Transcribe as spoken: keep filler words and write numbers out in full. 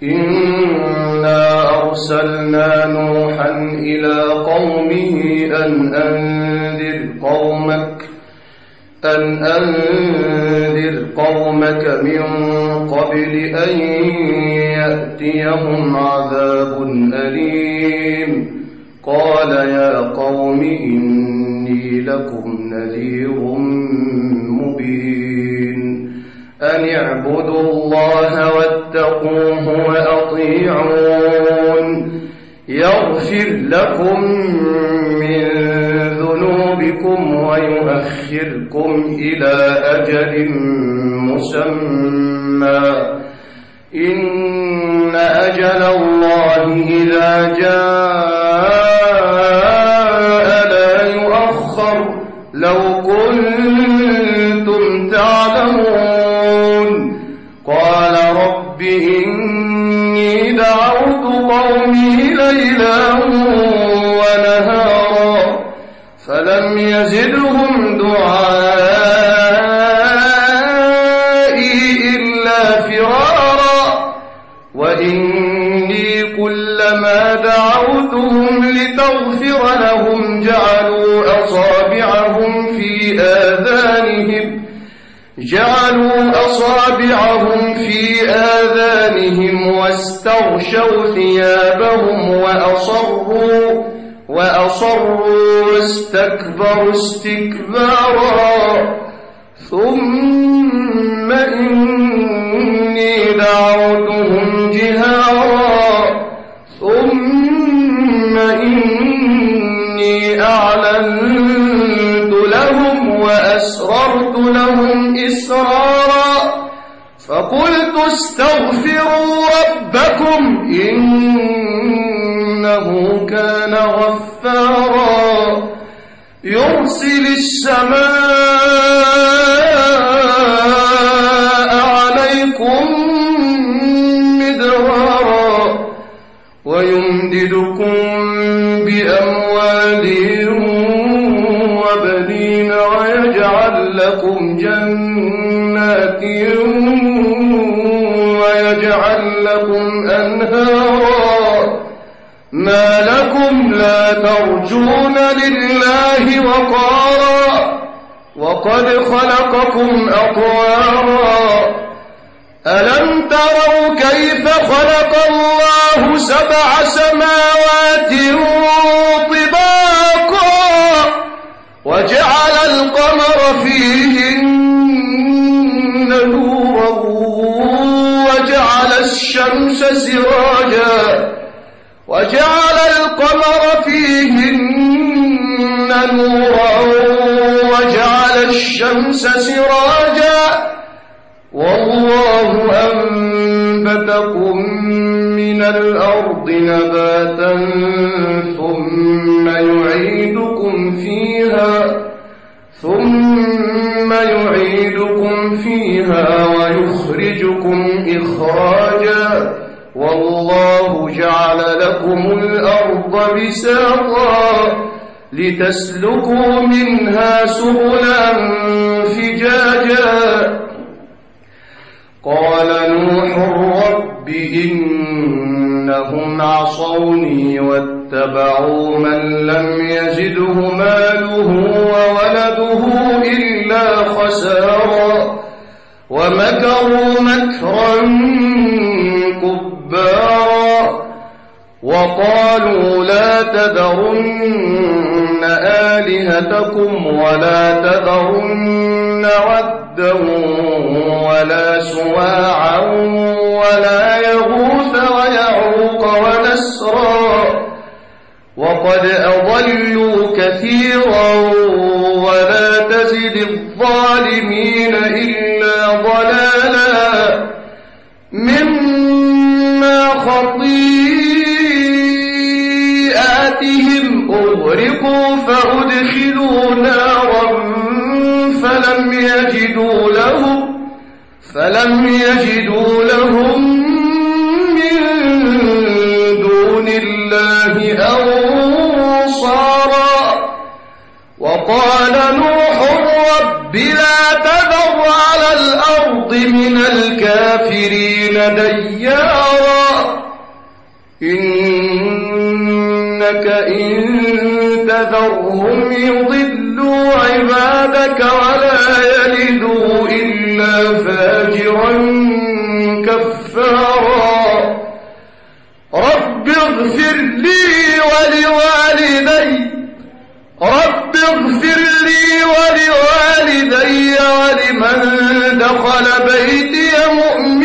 إنا أرسلنا نوحا إلى قومه أن أنذر قومك أن أنذر قومك من قبل أن يأتيهم عذاب أليم قال يا قوم إني لكم نذير مبين أن اعبدوا الله واتقوه وأطيعون يغفر لكم من ذنوبكم ويؤخركم إلى أجل مسمى إن أجل الله إذا جاء لا يؤخر لو كنتم تعلمون قال رب إني دعوت قومي ليلا ونهارا فلم يزدهم دعائي إلا فرارا وإني كلما دعوتهم لتغفر لهم جعلوا أصابعهم في آذانهم جعلوا أصابعهم في آذانهم واستغشوا ثيابهم وأصروا وأصروا واستكبروا استكبارا ثم إني دعوتهم جهارا ثم إني أعلنت لهم وأسررت لهم إسرارا فقلت استغفروا ربكم إنه كان غفارا يرسل السماء عليكم مدرارا ويمددكم بأموال وبنين ويجعل لكم جنات ويجعل لكم أنهارا ما لكم لا ترجون لله وقارا وقد خلقكم أطوارا ألم تروا كيف خلق الله سبع سماوات طباقا وجعل القمر فيهن نورا وجعل الشمس سراجا وجعل القمر فيهن نورا وجعل الشمس سراجا والله أنبتكم من الأرض نباتا ثم يعيدكم فيها ثم يعيدكم فيها ويخرجكم إخراجا والله جعل لكم الأرض بساطا لتسلكوا منها سبلا فجاجا قال نوح رب إنهم عصوني واتبعوا من لم يزده ماله وولده إلا خسارا ومكروا مكرا كبارا وقالوا لا تذرن آلهتكم ولا تذرن ودا ولا سواعا ولا يغوث ويعوق ونسرا وقد أضلوا كثيرا ولا تزد الظالمين إلا ضلالا مما خطيئاتهم أغرقوا فأدخلوا نارا فلم يجدوا لهم فلم يجدوا لهم من دون الله أنصارا وقال نوح رب لا تذر على الأرض من الكافرين ديارا إنك إن تذرهم يضلوا عبادك ولا يلدوا إلا فاجرا كفارا رب اغفر لي ولوالدي رب اغفر لي ولوالدي ولمن دخل بيتي مؤمنا